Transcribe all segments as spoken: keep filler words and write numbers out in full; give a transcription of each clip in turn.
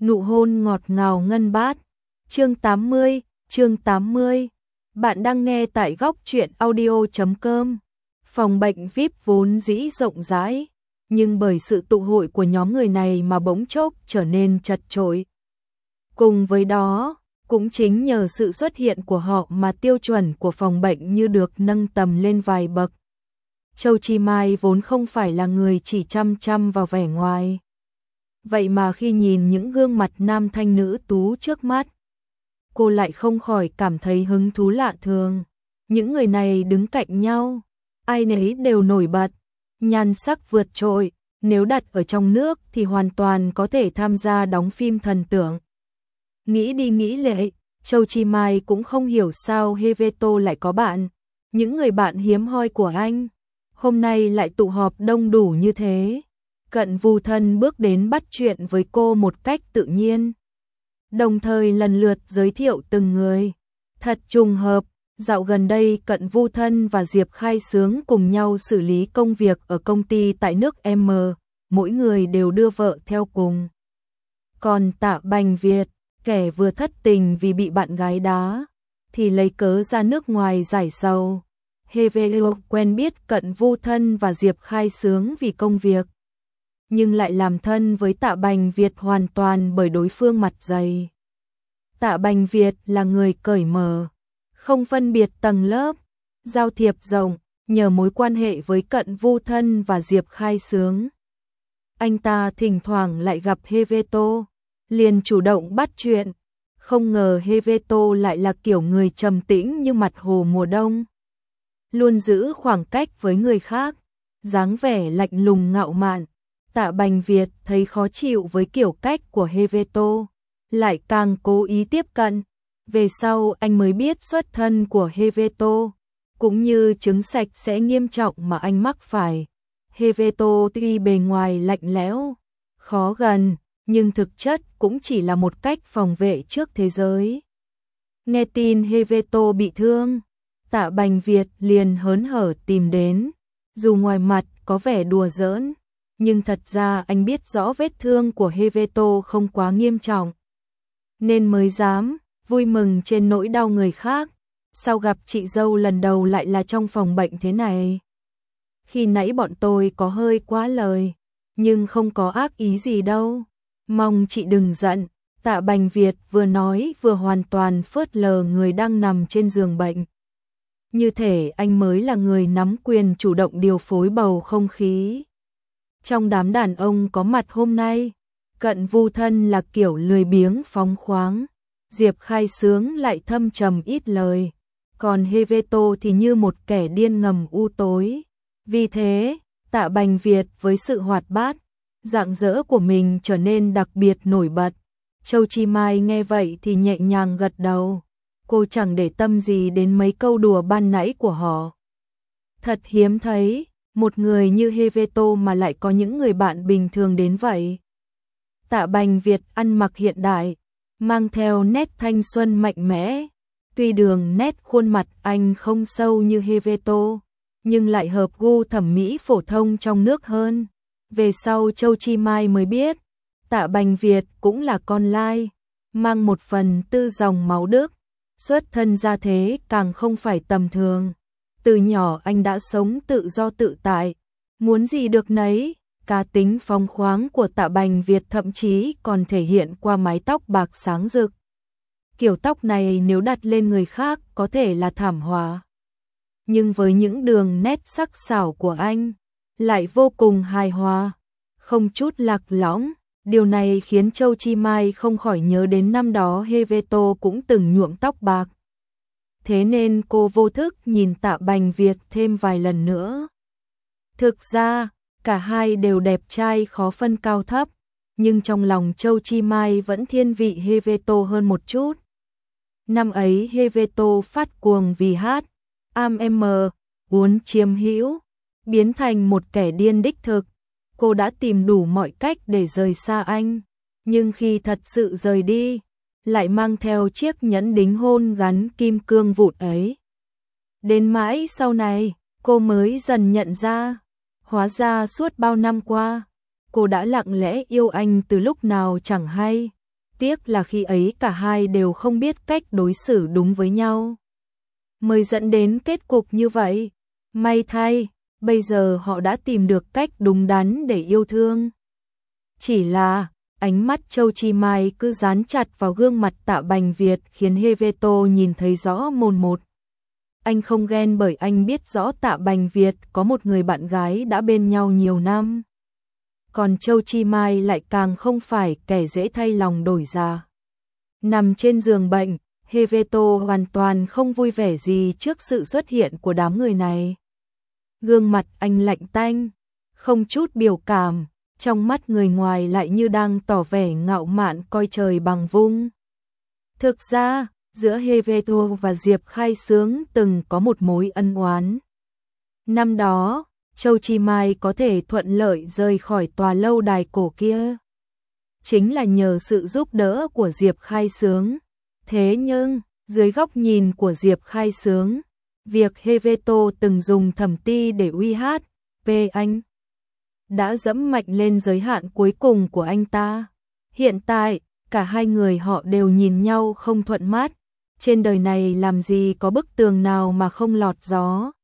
Nụ hôn ngọt ngào ngân bát. Chương tám mươi, chương tám mươi. Bạn đang nghe tại góc truyện audio chấm com. Phòng bệnh vi ai pi vốn dĩ rộng rãi, nhưng bởi sự tụ hội của nhóm người này mà bỗng chốc trở nên chật chội. Cùng với đó, cũng chính nhờ sự xuất hiện của họ mà tiêu chuẩn của phòng bệnh như được nâng tầm lên vài bậc. Châu Chi Mai vốn không phải là người chỉ chăm chăm vào vẻ ngoài. Vậy mà khi nhìn những gương mặt nam thanh nữ tú trước mắt, cô lại không khỏi cảm thấy hứng thú lạ thường. Những người này đứng cạnh nhau, ai nấy đều nổi bật, nhan sắc vượt trội, nếu đặt ở trong nước thì hoàn toàn có thể tham gia đóng phim thần tượng. Nghĩ đi nghĩ lại, Châu Chi Mai cũng không hiểu sao Heveto lại có bạn, những người bạn hiếm hoi của anh, hôm nay lại tụ họp đông đủ như thế. Cận Vu Thân bước đến bắt chuyện với cô một cách tự nhiên, đồng thời lần lượt giới thiệu từng người. Thật trùng hợp, dạo gần đây Cận Vu Thân và Diệp Khai Sướng cùng nhau xử lý công việc ở công ty tại nước M, mỗi người đều đưa vợ theo cùng. Còn Tạ Bành Việt, kẻ vừa thất tình vì bị bạn gái đá, thì lấy cớ ra nước ngoài giải sầu. Heveto quen biết Cận Vu Thân và Diệp Khai Sướng vì công việc, nhưng lại làm thân với Tạ Bành Việt hoàn toàn bởi đối phương mặt dày. Tạ Bành Việt là người cởi mở, không phân biệt tầng lớp, giao thiệp rộng, nhờ mối quan hệ với Cận Vu Thân và Diệp Khai Sướng. Anh ta thỉnh thoảng lại gặp Heveto, liền chủ động bắt chuyện, không ngờ Heveto lại là kiểu người trầm tĩnh như mặt hồ mùa đông, luôn giữ khoảng cách với người khác, dáng vẻ lạnh lùng ngạo mạn. Tạ Bành Việt thấy khó chịu với kiểu cách của Heveto, lại càng cố ý tiếp cận. Về sau anh mới biết xuất thân của Heveto, cũng như chứng sạch sẽ nghiêm trọng mà anh mắc phải. Heveto tuy bề ngoài lạnh lẽo, khó gần, nhưng thực chất cũng chỉ là một cách phòng vệ trước thế giới. Nghe tin Heveto bị thương, Tạ Bành Việt liền hớn hở tìm đến, dù ngoài mặt có vẻ đùa giỡn, nhưng thật ra anh biết rõ vết thương của Heveto không quá nghiêm trọng, nên mới dám vui mừng trên nỗi đau người khác. Sao gặp chị dâu lần đầu lại là trong phòng bệnh thế này? Khi nãy bọn tôi có hơi quá lời, nhưng không có ác ý gì đâu, mong chị đừng giận. Tạ Bành Việt vừa nói vừa hoàn toàn phớt lờ người đang nằm trên giường bệnh, như thể anh mới là người nắm quyền chủ động điều phối bầu không khí. Trong đám đàn ông có mặt hôm nay, Cận Vu Thân là kiểu lười biếng phóng khoáng, Diệp Khai Sướng lại thâm trầm ít lời, còn Heveto thì như một kẻ điên ngầm u tối. Vì thế, Tạ Bành Việt với sự hoạt bát, rạng rỡ của mình trở nên đặc biệt nổi bật. Châu Chi Mai nghe vậy thì nhẹ nhàng gật đầu, cô chẳng để tâm gì đến mấy câu đùa ban nãy của họ. Thật hiếm thấy, một người như Heveto mà lại có những người bạn bình thường đến vậy. Tạ Bành Việt ăn mặc hiện đại, mang theo nét thanh xuân mạnh mẽ. Tuy đường nét khuôn mặt anh không sâu như Heveto, nhưng lại hợp gu thẩm mỹ phổ thông trong nước hơn. Về sau Châu Chi Mai mới biết, Tạ Bành Việt cũng là con lai, mang một phần tư dòng máu Đức, xuất thân gia thế càng không phải tầm thường. Từ nhỏ anh đã sống tự do tự tại, muốn gì được nấy. Cá tính phóng khoáng của Tạ Bành Việt thậm chí còn thể hiện qua mái tóc bạc sáng rực. Kiểu tóc này nếu đặt lên người khác có thể là thảm họa, nhưng với những đường nét sắc sảo của anh, lại vô cùng hài hòa, không chút lạc lõng. Điều này khiến Châu Chi Mai không khỏi nhớ đến năm đó Heveto cũng từng nhuộm tóc bạc. Thế nên cô vô thức nhìn Tạ Bành Việt thêm vài lần nữa. Thực ra, cả hai đều đẹp trai khó phân cao thấp, nhưng trong lòng Châu Chi Mai vẫn thiên vị Heveto hơn một chút. Năm ấy Heveto phát cuồng vì hát, am em, muốn chiếm hữu, biến thành một kẻ điên đích thực. Cô đã tìm đủ mọi cách để rời xa anh, nhưng khi thật sự rời đi, lại mang theo chiếc nhẫn đính hôn gắn kim cương vụn ấy. Đến mãi sau này, cô mới dần nhận ra, hóa ra suốt bao năm qua, cô đã lặng lẽ yêu anh từ lúc nào chẳng hay, tiếc là khi ấy cả hai đều không biết cách đối xử đúng với nhau, mới dẫn đến kết cục như vậy. May thay, bây giờ họ đã tìm được cách đúng đắn để yêu thương. Chỉ là, ánh mắt Châu Chi Mai cứ dán chặt vào gương mặt Tạ Bành Việt khiến Heveto nhìn thấy rõ mồn một. Anh không ghen bởi anh biết rõ Tạ Bành Việt có một người bạn gái đã bên nhau nhiều năm. Còn Châu Chi Mai lại càng không phải kẻ dễ thay lòng đổi dạ. Nằm trên giường bệnh, Heveto hoàn toàn không vui vẻ gì trước sự xuất hiện của đám người này. Gương mặt anh lạnh tanh, không chút biểu cảm, trong mắt người ngoài lại như đang tỏ vẻ ngạo mạn coi trời bằng vung. Thực ra, giữa Heveto và Diệp Khai Sướng từng có một mối ân oán. Năm đó, Châu Chi Mai có thể thuận lợi rời khỏi tòa lâu đài cổ kia, chính là nhờ sự giúp đỡ của Diệp Khai Sướng. Thế nhưng, dưới góc nhìn của Diệp Khai Sướng, việc Heveto từng dùng Thẩm Ti để uy hát về anh đã dẫm mạnh lên giới hạn cuối cùng của anh ta. Hiện tại, cả hai người họ đều nhìn nhau không thuận mắt. Trên đời này làm gì có bức tường nào mà không lọt gió.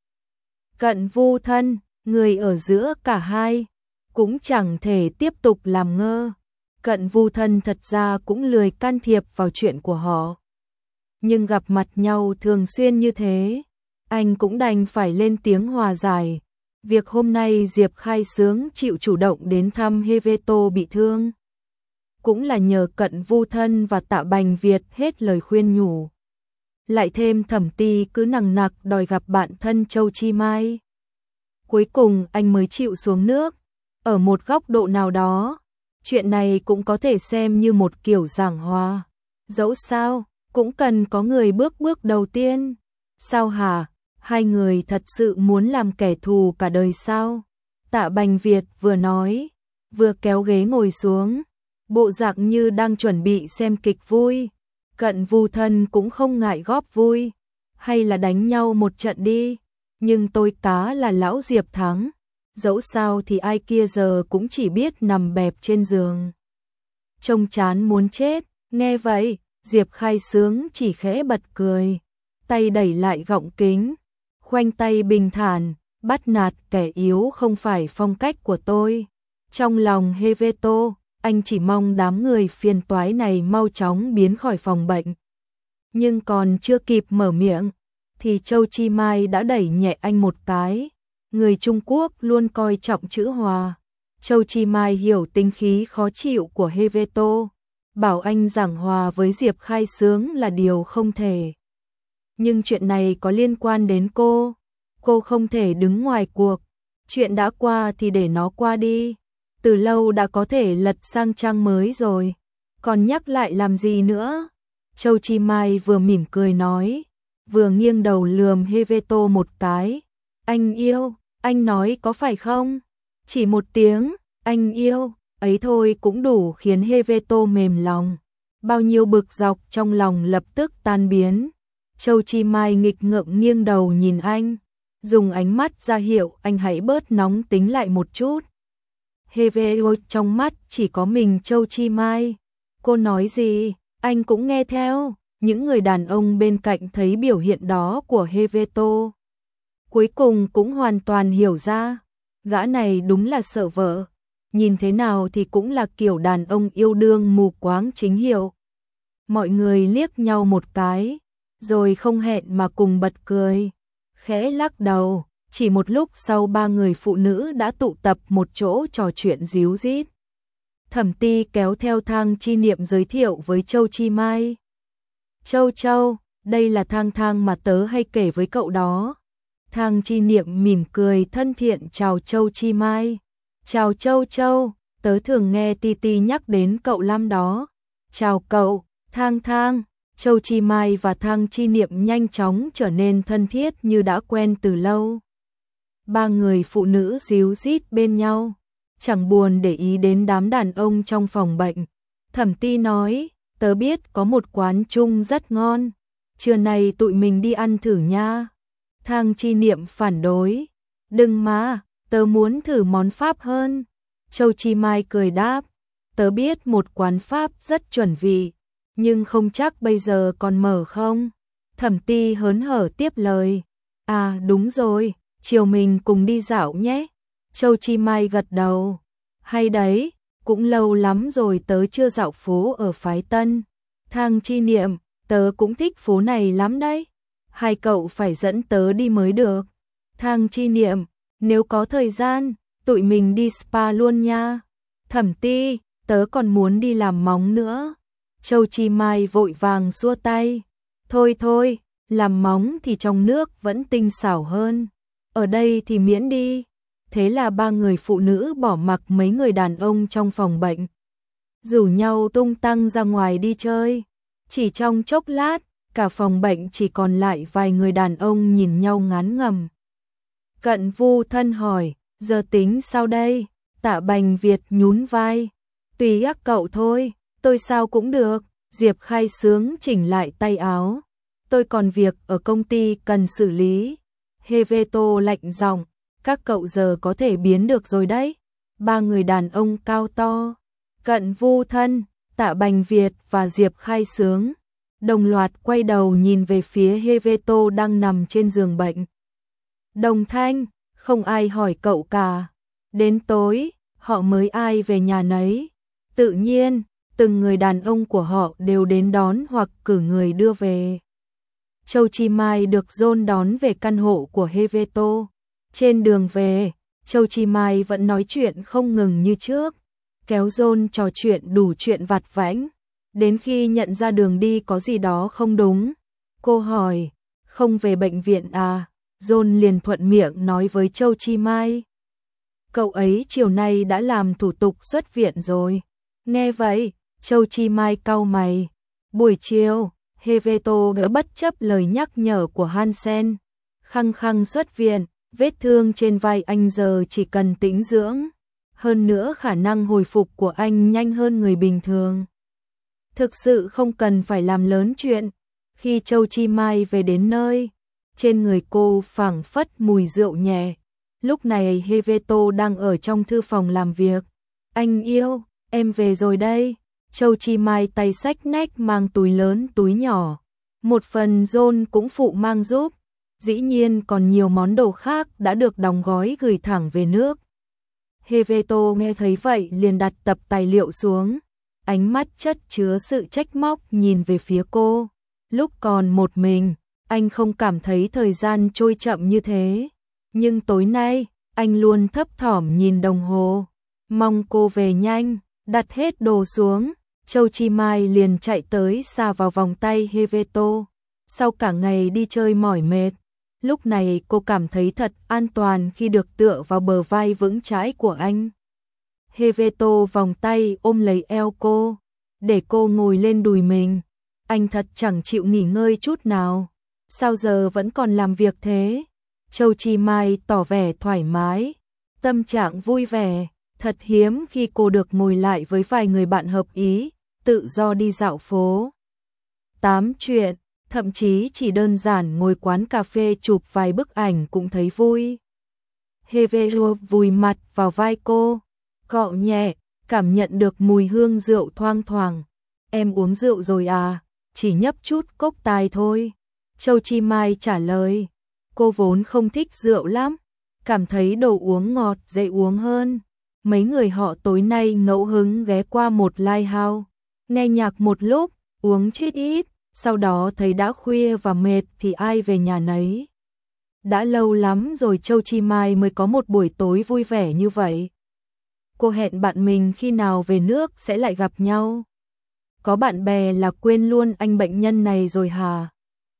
Cận Vu Thân, người ở giữa cả hai, cũng chẳng thể tiếp tục làm ngơ. Cận Vu Thân thật ra cũng lười can thiệp vào chuyện của họ. Nhưng gặp mặt nhau thường xuyên như thế, anh cũng đành phải lên tiếng hòa giải. Việc hôm nay Diệp Khai Sướng chịu chủ động đến thăm Heveto bị thương, cũng là nhờ Cận Vu Thân và Tạ Bành Việt hết lời khuyên nhủ. Lại thêm Thẩm Ti cứ nằng nặc đòi gặp bạn thân Châu Chi Mai. Cuối cùng anh mới chịu xuống nước. Ở một góc độ nào đó, chuyện này cũng có thể xem như một kiểu giảng hòa. Dẫu sao, cũng cần có người bước bước đầu tiên. Sao hả? Hai người thật sự muốn làm kẻ thù cả đời sao? Tạ Bành Việt vừa nói, vừa kéo ghế ngồi xuống, bộ dạng như đang chuẩn bị xem kịch vui. Cận Vu Thân cũng không ngại góp vui, hay là đánh nhau một trận đi, nhưng tôi cá là lão Diệp thắng, dẫu sao thì ai kia giờ cũng chỉ biết nằm bẹp trên giường. Trông chán muốn chết, nghe vậy, Diệp Khai Sướng chỉ khẽ bật cười, tay đẩy lại gọng kính, khoanh tay bình thản, bắt nạt kẻ yếu không phải phong cách của tôi. Trong lòng Heveto, anh chỉ mong đám người phiền toái này mau chóng biến khỏi phòng bệnh. Nhưng còn chưa kịp mở miệng, thì Châu Chi Mai đã đẩy nhẹ anh một cái. Người Trung Quốc luôn coi trọng chữ hòa. Châu Chi Mai hiểu tính khí khó chịu của Heveto, bảo anh giảng hòa với Diệp Khai Sướng là điều không thể. Nhưng chuyện này có liên quan đến cô, cô không thể đứng ngoài cuộc. Chuyện đã qua thì để nó qua đi. Từ lâu đã có thể lật sang trang mới rồi, còn nhắc lại làm gì nữa? Châu Chi Mai vừa mỉm cười nói, vừa nghiêng đầu lườm Heveto một cái. Anh yêu, anh nói có phải không? Chỉ một tiếng, anh yêu, ấy thôi cũng đủ khiến Heveto mềm lòng. Bao nhiêu bực dọc trong lòng lập tức tan biến. Châu Chi Mai nghịch ngợm nghiêng đầu nhìn anh, dùng ánh mắt ra hiệu anh hãy bớt nóng tính lại một chút. Heveto trong mắt chỉ có mình Châu Chi Mai. Cô nói gì, anh cũng nghe theo. Những người đàn ông bên cạnh thấy biểu hiện đó của Heveto, cuối cùng cũng hoàn toàn hiểu ra, gã này đúng là sợ vợ. Nhìn thế nào thì cũng là kiểu đàn ông yêu đương mù quáng chính hiệu. Mọi người liếc nhau một cái, rồi không hẹn mà cùng bật cười, khẽ lắc đầu. Chỉ một lúc sau ba người phụ nữ đã tụ tập một chỗ trò chuyện díu dít. Thẩm Ti kéo theo Thang Chi Niệm giới thiệu với Châu Chi Mai. Châu Châu, đây là Thang Thang mà tớ hay kể với cậu đó. Thang Chi Niệm mỉm cười thân thiện chào Châu Chi Mai. Chào Châu Châu, tớ thường nghe Ti Ti nhắc đến cậu lắm đó. Chào cậu, Thang Thang. Châu Chi Mai và Thang Chi Niệm nhanh chóng trở nên thân thiết như đã quen từ lâu. Ba người phụ nữ díu dít bên nhau, chẳng buồn để ý đến đám đàn ông trong phòng bệnh. Thẩm Ti nói, tớ biết có một quán Trung rất ngon, trưa nay tụi mình đi ăn thử nha. Thang Chi Niệm phản đối, đừng mà, tớ muốn thử món Pháp hơn. Châu Chi Mai cười đáp, tớ biết một quán Pháp rất chuẩn vị, nhưng không chắc bây giờ còn mở không. Thẩm Ti hớn hở tiếp lời. À đúng rồi, chiều mình cùng đi dạo nhé. Châu Chi Mai gật đầu. Hay đấy, cũng lâu lắm rồi tớ chưa dạo phố ở phái Tân. Thang Chi Niệm, tớ cũng thích phố này lắm đấy. Hai cậu phải dẫn tớ đi mới được. Thang Chi Niệm, nếu có thời gian, tụi mình đi spa luôn nha. Thẩm Ti, tớ còn muốn đi làm móng nữa. Châu Chi Mai vội vàng xua tay. Thôi thôi, làm móng thì trong nước vẫn tinh xảo hơn. Ở đây thì miễn đi. Thế là ba người phụ nữ bỏ mặc mấy người đàn ông trong phòng bệnh, rủ nhau tung tăng ra ngoài đi chơi. Chỉ trong chốc lát, cả phòng bệnh chỉ còn lại vài người đàn ông nhìn nhau ngán ngẩm. Cận Vu Thân hỏi, giờ tính sao đây? Tạ Bành Việt nhún vai. Tùy các cậu thôi, tôi sao cũng được. Diệp Khai Sướng chỉnh lại tay áo. Tôi còn việc ở công ty cần xử lý. Heveto lạnh giọng, các cậu giờ có thể biến được rồi đấy. Ba người đàn ông cao to, Cận Vu Thân, Tạ Bành Việt và Diệp Khai Sướng đồng loạt quay đầu nhìn về phía Heveto đang nằm trên giường bệnh. Đồng Thanh, không ai hỏi cậu cả. Đến tối, họ mới ai về nhà nấy. Tự nhiên, từng người đàn ông của họ đều đến đón hoặc cử người đưa về. Châu Chi Mai được John đón về căn hộ của Heveto. Trên đường về, Châu Chi Mai vẫn nói chuyện không ngừng như trước, kéo John trò chuyện đủ chuyện vặt vãnh. Đến khi nhận ra đường đi có gì đó không đúng, cô hỏi, không về bệnh viện à? John liền thuận miệng nói với Châu Chi Mai. Cậu ấy chiều nay đã làm thủ tục xuất viện rồi. Nghe vậy, Châu Chi Mai cau mày. Buổi chiều, Heveto đã bất chấp lời nhắc nhở của Hansen, khăng khăng xuất viện. Vết thương trên vai anh giờ chỉ cần tĩnh dưỡng. Hơn nữa khả năng hồi phục của anh nhanh hơn người bình thường. Thực sự không cần phải làm lớn chuyện. Khi Châu Chi Mai về đến nơi, trên người cô phảng phất mùi rượu nhẹ. Lúc này Heveto đang ở trong thư phòng làm việc. Anh yêu, em về rồi đây. Châu Chi Mai tay xách nách mang túi lớn túi nhỏ. Một phần John cũng phụ mang giúp. Dĩ nhiên còn nhiều món đồ khác đã được đóng gói gửi thẳng về nước. Heveto nghe thấy vậy liền đặt tập tài liệu xuống. Ánh mắt chất chứa sự trách móc nhìn về phía cô. Lúc còn một mình, anh không cảm thấy thời gian trôi chậm như thế. Nhưng tối nay, anh luôn thấp thỏm nhìn đồng hồ. Mong cô về nhanh, đặt hết đồ xuống. Châu Chi Mai liền chạy tới xà vào vòng tay Heveto. Sau cả ngày đi chơi mỏi mệt, lúc này cô cảm thấy thật an toàn khi được tựa vào bờ vai vững chãi của anh. Heveto vòng tay ôm lấy eo cô, để cô ngồi lên đùi mình. Anh thật chẳng chịu nghỉ ngơi chút nào. Sao giờ vẫn còn làm việc thế? Châu Chi Mai tỏ vẻ thoải mái, tâm trạng vui vẻ. Thật hiếm khi cô được ngồi lại với vài người bạn hợp ý, tự do đi dạo phố, tám chuyện, thậm chí chỉ đơn giản ngồi quán cà phê chụp vài bức ảnh cũng thấy vui. Heveto vùi mặt vào vai cô, cọ nhẹ, cảm nhận được mùi hương rượu thoang thoảng. Em uống rượu rồi à? Chỉ nhấp chút cốc tài thôi. Châu Chi Mai trả lời. Cô vốn không thích rượu lắm, cảm thấy đồ uống ngọt dễ uống hơn. Mấy người họ tối nay ngẫu hứng ghé qua một lighthouse, nghe nhạc một lúc, uống chút ít, sau đó thấy đã khuya và mệt thì ai về nhà nấy. Đã lâu lắm rồi Châu Chi Mai mới có một buổi tối vui vẻ như vậy. Cô hẹn bạn mình khi nào về nước sẽ lại gặp nhau. Có bạn bè là quên luôn anh bệnh nhân này rồi hả?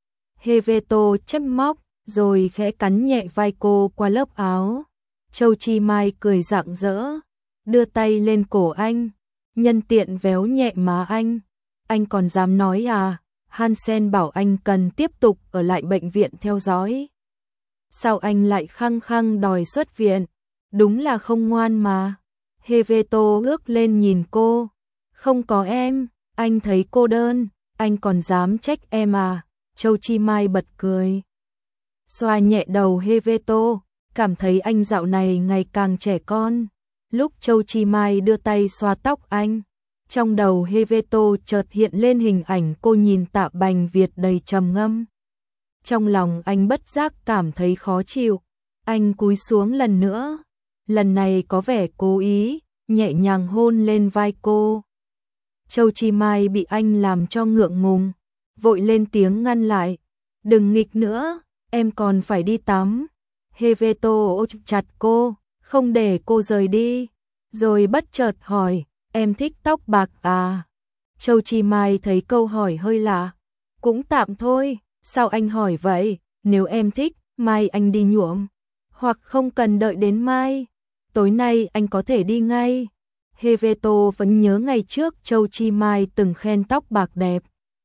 Heveto chép móc, rồi khẽ cắn nhẹ vai cô qua lớp áo. Châu Chi Mai cười rạng rỡ, đưa tay lên cổ anh, nhân tiện véo nhẹ má anh. Anh còn dám nói à? Hansen bảo anh cần tiếp tục ở lại bệnh viện theo dõi. Sao anh lại khăng khăng đòi xuất viện? Đúng là không ngoan mà. Heveto ước lên nhìn cô. Không có em, anh thấy cô đơn, anh còn dám trách em à? Châu Chi Mai bật cười, xoa nhẹ đầu Heveto, cảm thấy anh dạo này ngày càng trẻ con. Lúc Châu Chi Mai đưa tay xoa tóc anh, Trong đầu Heveto chợt hiện lên hình ảnh cô nhìn Tạ Bành Việt đầy trầm ngâm. Trong lòng anh bất giác cảm thấy khó chịu, anh cúi xuống lần nữa, lần này có vẻ cố ý, nhẹ nhàng hôn lên vai cô. Châu Chi Mai bị anh làm cho ngượng ngùng, vội lên tiếng ngăn lại, đừng nghịch nữa, em còn phải đi tắm. Heveto ôm chặt cô, không để cô rời đi, rồi bất chợt hỏi, em thích tóc bạc à? Châu Chi Mai thấy câu hỏi hơi lạ, cũng tạm thôi, sao anh hỏi vậy, nếu em thích, mai anh đi nhuộm, hoặc không cần đợi đến mai, tối nay anh có thể đi ngay. Heveto vẫn nhớ ngày trước Châu Chi Mai từng khen tóc bạc đẹp.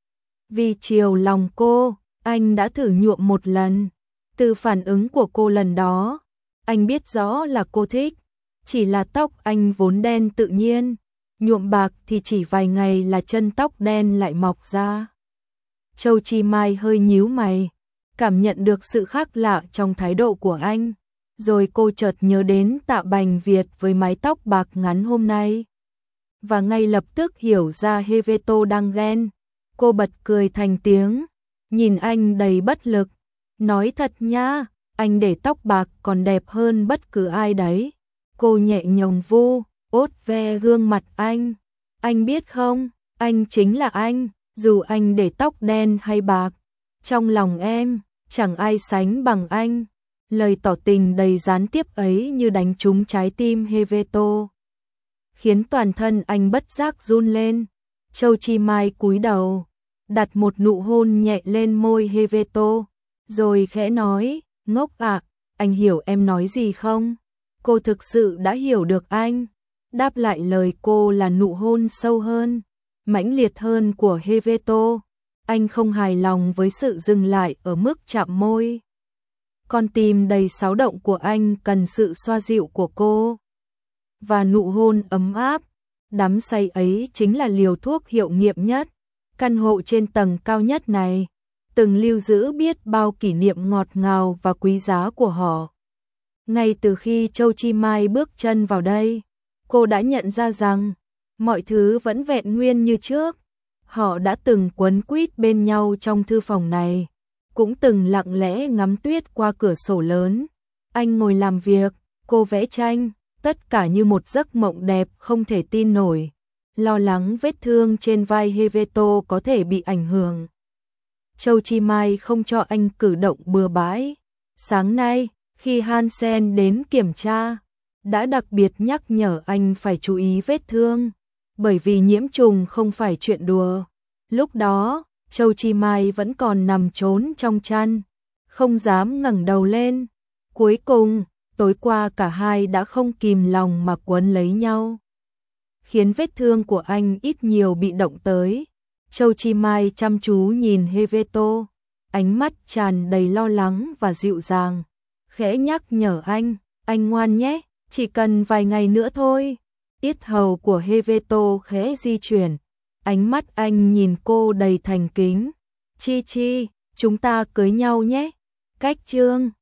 Vì chiều lòng cô, anh đã thử nhuộm một lần. Từ phản ứng của cô lần đó, anh biết rõ là cô thích. Chỉ là tóc anh vốn đen tự nhiên, nhuộm bạc thì chỉ vài ngày là chân tóc đen lại mọc ra. Châu Chi Mai hơi nhíu mày, cảm nhận được sự khác lạ trong thái độ của anh. Rồi cô chợt nhớ đến Tạ Bành Việt với mái tóc bạc ngắn hôm nay. Và ngay lập tức hiểu ra Heveto đang ghen. Cô bật cười thành tiếng, nhìn anh đầy bất lực. Nói thật nha, anh để tóc bạc còn đẹp hơn bất cứ ai đấy. Cô nhẹ nhàng vu, ốt ve gương mặt anh. Anh biết không, anh chính là anh, dù anh để tóc đen hay bạc. Trong lòng em, chẳng ai sánh bằng anh. Lời tỏ tình đầy gián tiếp ấy như đánh trúng trái tim Heveto, khiến toàn thân anh bất giác run lên. Châu Chi Mai cúi đầu, đặt một nụ hôn nhẹ lên môi Heveto, rồi khẽ nói, ngốc ạ, anh hiểu em nói gì không? Cô thực sự đã hiểu được anh. Đáp lại lời cô là nụ hôn sâu hơn, mãnh liệt hơn của Heveto. Anh không hài lòng với sự dừng lại ở mức chạm môi. Con tim đầy xáo động của anh cần sự xoa dịu của cô. Và nụ hôn ấm áp, đắm say ấy chính là liều thuốc hiệu nghiệm nhất. Căn hộ trên tầng cao nhất này, từng lưu giữ biết bao kỷ niệm ngọt ngào và quý giá của họ. Ngay từ khi Châu Chi Mai bước chân vào đây, cô đã nhận ra rằng mọi thứ vẫn vẹn nguyên như trước. Họ đã từng quấn quýt bên nhau trong thư phòng này, cũng từng lặng lẽ ngắm tuyết qua cửa sổ lớn. Anh ngồi làm việc, cô vẽ tranh, tất cả như một giấc mộng đẹp không thể tin nổi. Lo lắng vết thương trên vai Heveto có thể bị ảnh hưởng, Châu Chi Mai không cho anh cử động bừa bãi. Sáng nay, khi Hansen đến kiểm tra, đã đặc biệt nhắc nhở anh phải chú ý vết thương, bởi vì nhiễm trùng không phải chuyện đùa. Lúc đó, Châu Chi Mai vẫn còn nằm trốn trong chăn, không dám ngẩng đầu lên. Cuối cùng, tối qua cả hai đã không kìm lòng mà quấn lấy nhau, khiến vết thương của anh ít nhiều bị động tới. Châu Chi Mai chăm chú nhìn Heveto, ánh mắt tràn đầy lo lắng và dịu dàng, khẽ nhắc nhở anh, anh ngoan nhé, chỉ cần vài ngày nữa thôi. Yết hầu của Heveto khẽ di chuyển, ánh mắt anh nhìn cô đầy thành kính. Chi Chi, chúng ta cưới nhau nhé. Cách chương